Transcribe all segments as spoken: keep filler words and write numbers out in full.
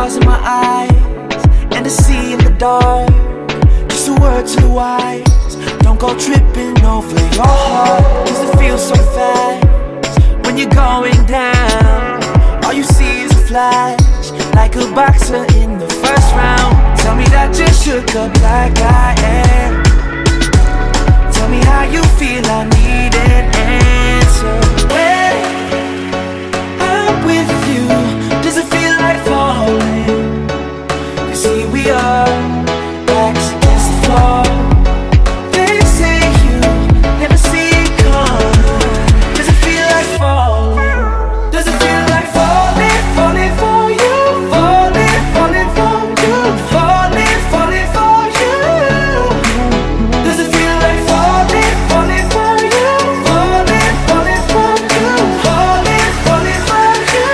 stars in my eyes and the sea in the dark. Just a word to the wise, don't go tripping over your heart. Cause it feels so fast when you're going down. All you see is a flash, like a boxer in the first round. Tell me that you shook up like I am. Tell me how you feel, I need an answer. When I'm with you, does it feel like falling? Cause here we are, backs against the floor. They say you never see it coming. Does it feel like falling? Does it feel like falling, falling for you? Falling, falling for you. Falling, falling for you. Does it feel like falling, falling for you? Falling, falling for you. Falling, falling for you.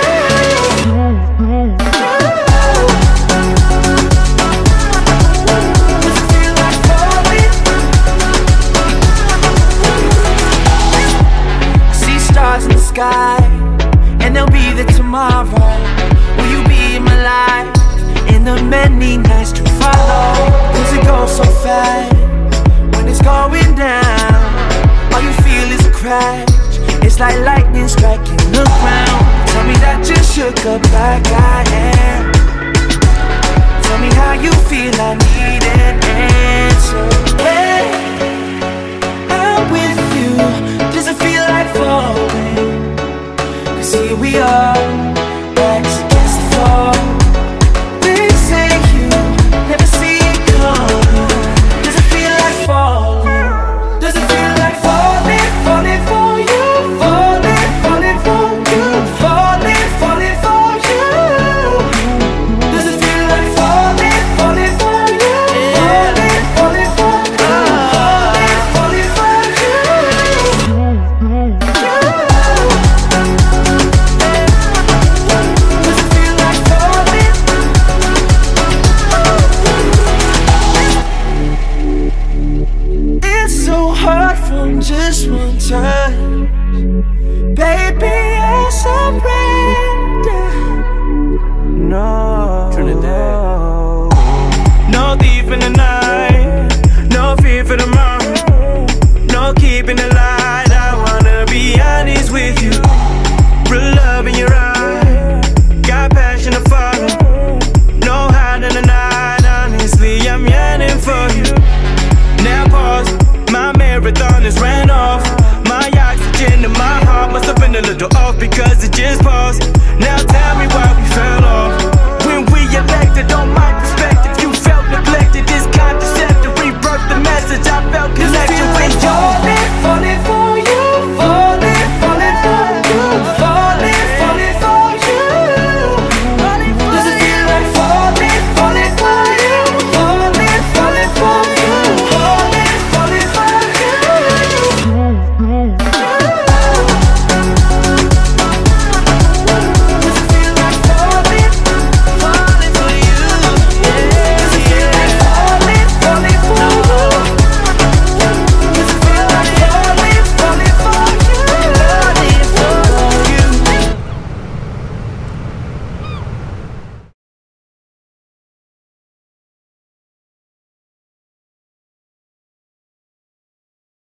Does it feel like falling? I see stars in the sky, and they'll be there tomorrow. Will you be in my life in the many nights to follow? Cause it goes so fast when it's going down. All you feel is a crash, it's like lightning striking the ground. Tell me that you shook up like I am. Tell me how you feel, I need an answer. When I'm with you, does it feel like falling? Cause here we are, backs against the floor. They say you never see it coming. Does it feel like falling? Does it feel like falling, falling for you? Falling, falling for you. Falling, falling for you. Does it feel like falling, falling for you? Falling, falling for you. Falling, falling for you. Does it feel like falling? It's so hard from just one touch. Baby, I surrender. No. Trinidad. No thief in the night, no fear for tomorrow, no keeping the light. I wanna be honest with you. Real love in your eyes, got passion to follow. No hiding the night, honestly, I'm yearning for you. Now pause, my marathon is ran off. My oxygen in my heart must have been a little off because it just paused.